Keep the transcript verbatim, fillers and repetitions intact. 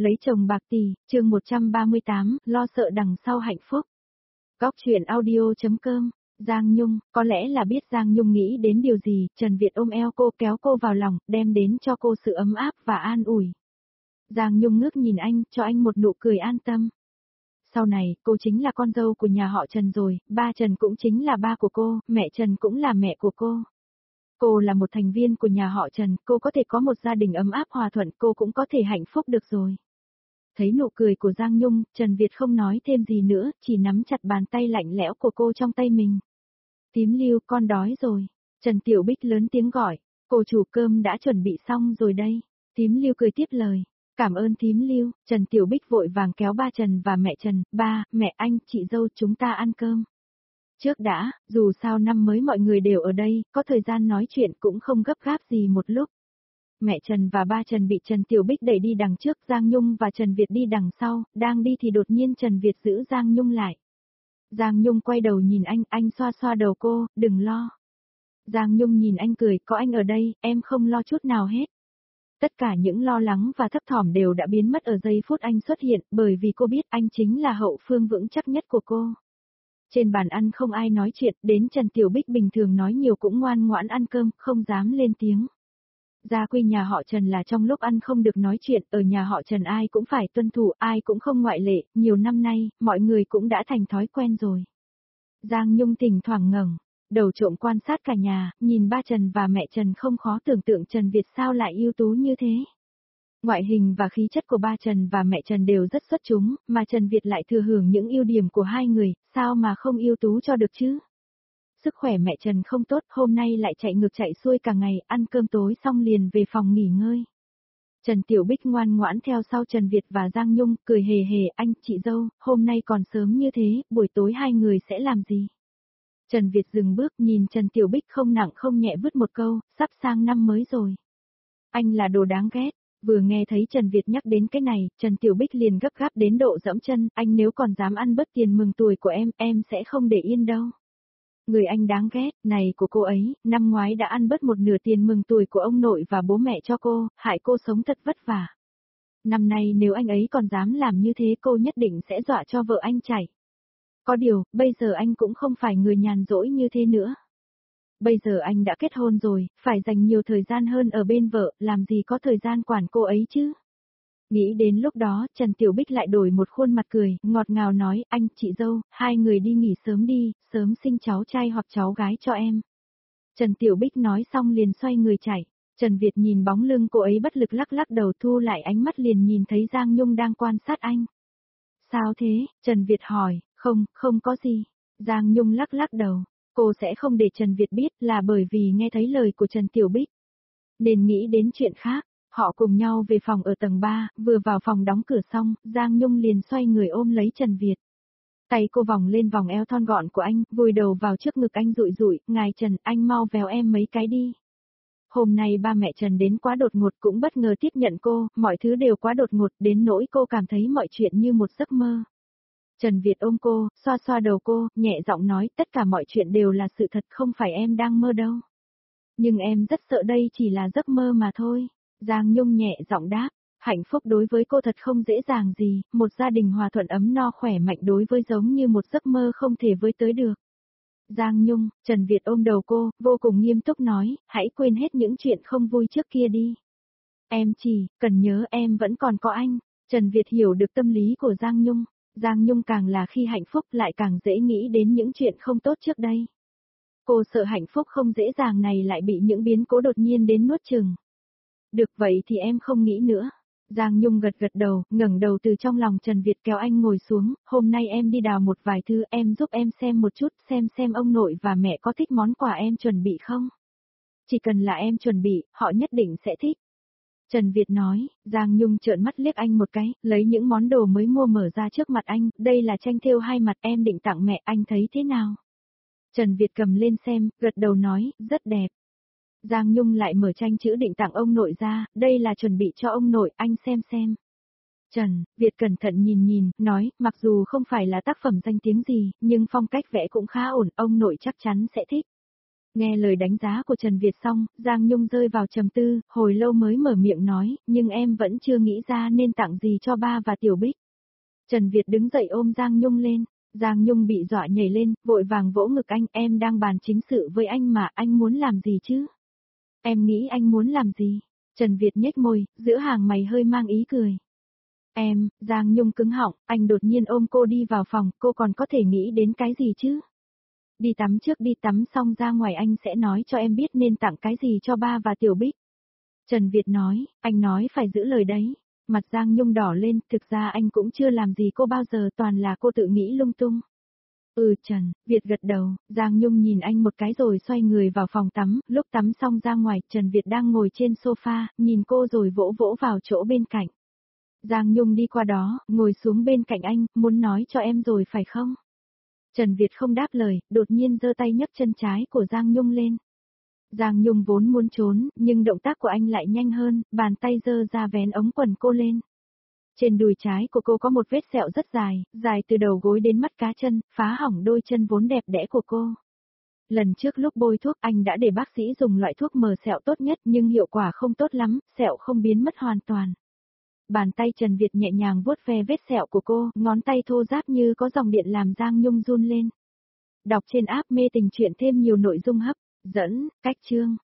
Lấy chồng bạc tỷ, chương một trăm ba mươi tám, lo sợ đằng sau hạnh phúc. Góc truyện audio chấm com, Giang Nhung, có lẽ là biết Giang Nhung nghĩ đến điều gì, Trần Việt ôm eo cô kéo cô vào lòng, đem đến cho cô sự ấm áp và an ủi. Giang Nhung ngước nhìn anh, cho anh một nụ cười an tâm. Sau này, cô chính là con dâu của nhà họ Trần rồi, ba Trần cũng chính là ba của cô, mẹ Trần cũng là mẹ của cô. Cô là một thành viên của nhà họ Trần, cô có thể có một gia đình ấm áp hòa thuận, cô cũng có thể hạnh phúc được rồi. Thấy nụ cười của Giang Nhung, Trần Việt không nói thêm gì nữa, chỉ nắm chặt bàn tay lạnh lẽo của cô trong tay mình. Tím Lưu, con đói rồi. Trần Tiểu Bích lớn tiếng gọi, cô chủ cơm đã chuẩn bị xong rồi đây. Tím Lưu cười tiếp lời, cảm ơn Tím Lưu. Trần Tiểu Bích vội vàng kéo ba Trần và mẹ Trần, ba, mẹ anh, chị dâu chúng ta ăn cơm. Trước đã, dù sao năm mới mọi người đều ở đây, có thời gian nói chuyện cũng không gấp gáp gì một lúc. Mẹ Trần và ba Trần bị Trần Tiểu Bích đẩy đi đằng trước, Giang Nhung và Trần Việt đi đằng sau, đang đi thì đột nhiên Trần Việt giữ Giang Nhung lại. Giang Nhung quay đầu nhìn anh, anh xoa xoa đầu cô, đừng lo. Giang Nhung nhìn anh cười, có anh ở đây, em không lo chút nào hết. Tất cả những lo lắng và thấp thỏm đều đã biến mất ở giây phút anh xuất hiện, bởi vì cô biết anh chính là hậu phương vững chắc nhất của cô. Trên bàn ăn không ai nói chuyện, đến Trần Tiểu Bích bình thường nói nhiều cũng ngoan ngoãn ăn cơm, không dám lên tiếng. Gia quy nhà họ Trần là trong lúc ăn không được nói chuyện, ở nhà họ Trần ai cũng phải tuân thủ, ai cũng không ngoại lệ, nhiều năm nay, mọi người cũng đã thành thói quen rồi. Giang Nhung thỉnh thoảng ngẩng đầu trộm quan sát cả nhà, nhìn ba Trần và mẹ Trần không khó tưởng tượng Trần Việt sao lại ưu tú như thế. Ngoại hình và khí chất của ba Trần và mẹ Trần đều rất xuất chúng, mà Trần Việt lại thừa hưởng những ưu điểm của hai người, sao mà không ưu tú cho được chứ? Sức khỏe mẹ Trần không tốt, hôm nay lại chạy ngược chạy xuôi cả ngày, ăn cơm tối xong liền về phòng nghỉ ngơi. Trần Tiểu Bích ngoan ngoãn theo sau Trần Việt và Giang Nhung, cười hề hề, anh, chị dâu, hôm nay còn sớm như thế, buổi tối hai người sẽ làm gì? Trần Việt dừng bước nhìn Trần Tiểu Bích không nặng không nhẹ vứt một câu, sắp sang năm mới rồi. Anh là đồ đáng ghét. Vừa nghe thấy Trần Việt nhắc đến cái này, Trần Tiểu Bích liền gấp gáp đến độ dẫm chân, anh nếu còn dám ăn bớt tiền mừng tuổi của em, em sẽ không để yên đâu. Người anh đáng ghét, này của cô ấy, năm ngoái đã ăn bớt một nửa tiền mừng tuổi của ông nội và bố mẹ cho cô, hại cô sống thật vất vả. Năm nay nếu anh ấy còn dám làm như thế cô nhất định sẽ dọa cho vợ anh chảy. Có điều, bây giờ anh cũng không phải người nhàn rỗi như thế nữa. Bây giờ anh đã kết hôn rồi, phải dành nhiều thời gian hơn ở bên vợ, làm gì có thời gian quản cô ấy chứ. Nghĩ đến lúc đó, Trần Tiểu Bích lại đổi một khuôn mặt cười, ngọt ngào nói, anh, chị dâu, hai người đi nghỉ sớm đi, sớm sinh cháu trai hoặc cháu gái cho em. Trần Tiểu Bích nói xong liền xoay người chạy. Trần Việt nhìn bóng lưng cô ấy bất lực lắc lắc đầu, thu lại ánh mắt liền nhìn thấy Giang Nhung đang quan sát anh. Sao thế? Trần Việt hỏi, không, không có gì. Giang Nhung lắc lắc đầu. Cô sẽ không để Trần Việt biết là bởi vì nghe thấy lời của Trần Tiểu Bích. Nên nghĩ đến chuyện khác, họ cùng nhau về phòng ở tầng ba, vừa vào phòng đóng cửa xong, Giang Nhung liền xoay người ôm lấy Trần Việt. Tay cô vòng lên vòng eo thon gọn của anh, vùi đầu vào trước ngực anh rụi rụi, ngài Trần, anh mau véo em mấy cái đi. Hôm nay ba mẹ Trần đến quá đột ngột cũng bất ngờ tiếp nhận cô, mọi thứ đều quá đột ngột đến nỗi cô cảm thấy mọi chuyện như một giấc mơ. Trần Việt ôm cô, xoa xoa đầu cô, nhẹ giọng nói tất cả mọi chuyện đều là sự thật không phải em đang mơ đâu. Nhưng em rất sợ đây chỉ là giấc mơ mà thôi. Giang Nhung nhẹ giọng đáp, hạnh phúc đối với cô thật không dễ dàng gì, một gia đình hòa thuận ấm no khỏe mạnh đối với giống như một giấc mơ không thể với tới được. Giang Nhung, Trần Việt ôm đầu cô, vô cùng nghiêm túc nói, hãy quên hết những chuyện không vui trước kia đi. Em chỉ, cần nhớ em vẫn còn có anh. Trần Việt hiểu được tâm lý của Giang Nhung. Giang Nhung càng là khi hạnh phúc lại càng dễ nghĩ đến những chuyện không tốt trước đây. Cô sợ hạnh phúc không dễ dàng này lại bị những biến cố đột nhiên đến nuốt chửng. Được vậy thì em không nghĩ nữa. Giang Nhung gật gật đầu, ngẩng đầu từ trong lòng Trần Việt kéo anh ngồi xuống, hôm nay em đi đào một vài thứ em giúp em xem một chút xem xem ông nội và mẹ có thích món quà em chuẩn bị không. Chỉ cần là em chuẩn bị, họ nhất định sẽ thích. Trần Việt nói, Giang Nhung trợn mắt liếc anh một cái, lấy những món đồ mới mua mở ra trước mặt anh, đây là tranh thêu hai mặt em định tặng mẹ, anh thấy thế nào? Trần Việt cầm lên xem, gật đầu nói, rất đẹp. Giang Nhung lại mở tranh chữ định tặng ông nội ra, đây là chuẩn bị cho ông nội, anh xem xem. Trần Việt cẩn thận nhìn nhìn, nói, mặc dù không phải là tác phẩm danh tiếng gì, nhưng phong cách vẽ cũng khá ổn, ông nội chắc chắn sẽ thích. Nghe lời đánh giá của Trần Việt xong, Giang Nhung rơi vào trầm tư, hồi lâu mới mở miệng nói, nhưng em vẫn chưa nghĩ ra nên tặng gì cho ba và Tiểu Bích. Trần Việt đứng dậy ôm Giang Nhung lên, Giang Nhung bị dọa nhảy lên, vội vàng vỗ ngực anh, em đang bàn chính sự với anh mà, anh muốn làm gì chứ? Em nghĩ anh muốn làm gì? Trần Việt nhếch môi, giữa hàng mày hơi mang ý cười. Em, Giang Nhung cứng họng, anh đột nhiên ôm cô đi vào phòng, cô còn có thể nghĩ đến cái gì chứ? Đi tắm trước đi, tắm xong ra ngoài anh sẽ nói cho em biết nên tặng cái gì cho ba và Tiểu Bích. Trần Việt nói, anh nói phải giữ lời đấy. Mặt Giang Nhung đỏ lên, thực ra anh cũng chưa làm gì cô bao giờ, toàn là cô tự nghĩ lung tung. Ừ Trần, Việt gật đầu, Giang Nhung nhìn anh một cái rồi xoay người vào phòng tắm, lúc tắm xong ra ngoài, Trần Việt đang ngồi trên sofa, nhìn cô rồi vỗ vỗ vào chỗ bên cạnh. Giang Nhung đi qua đó, ngồi xuống bên cạnh anh, muốn nói cho em rồi phải không? Trần Việt không đáp lời, đột nhiên giơ tay nhấc chân trái của Giang Nhung lên. Giang Nhung vốn muốn trốn, nhưng động tác của anh lại nhanh hơn, bàn tay giơ ra vén ống quần cô lên. Trên đùi trái của cô có một vết sẹo rất dài, dài từ đầu gối đến mắt cá chân, phá hỏng đôi chân vốn đẹp đẽ của cô. Lần trước lúc bôi thuốc anh đã để bác sĩ dùng loại thuốc mờ sẹo tốt nhất nhưng hiệu quả không tốt lắm, sẹo không biến mất hoàn toàn. Bàn tay Trần Việt nhẹ nhàng vuốt ve vết sẹo của cô, ngón tay thô ráp như có dòng điện làm Giang Nhung run lên. Đọc trên app mê tình truyện thêm nhiều nội dung hấp dẫn, cách chương.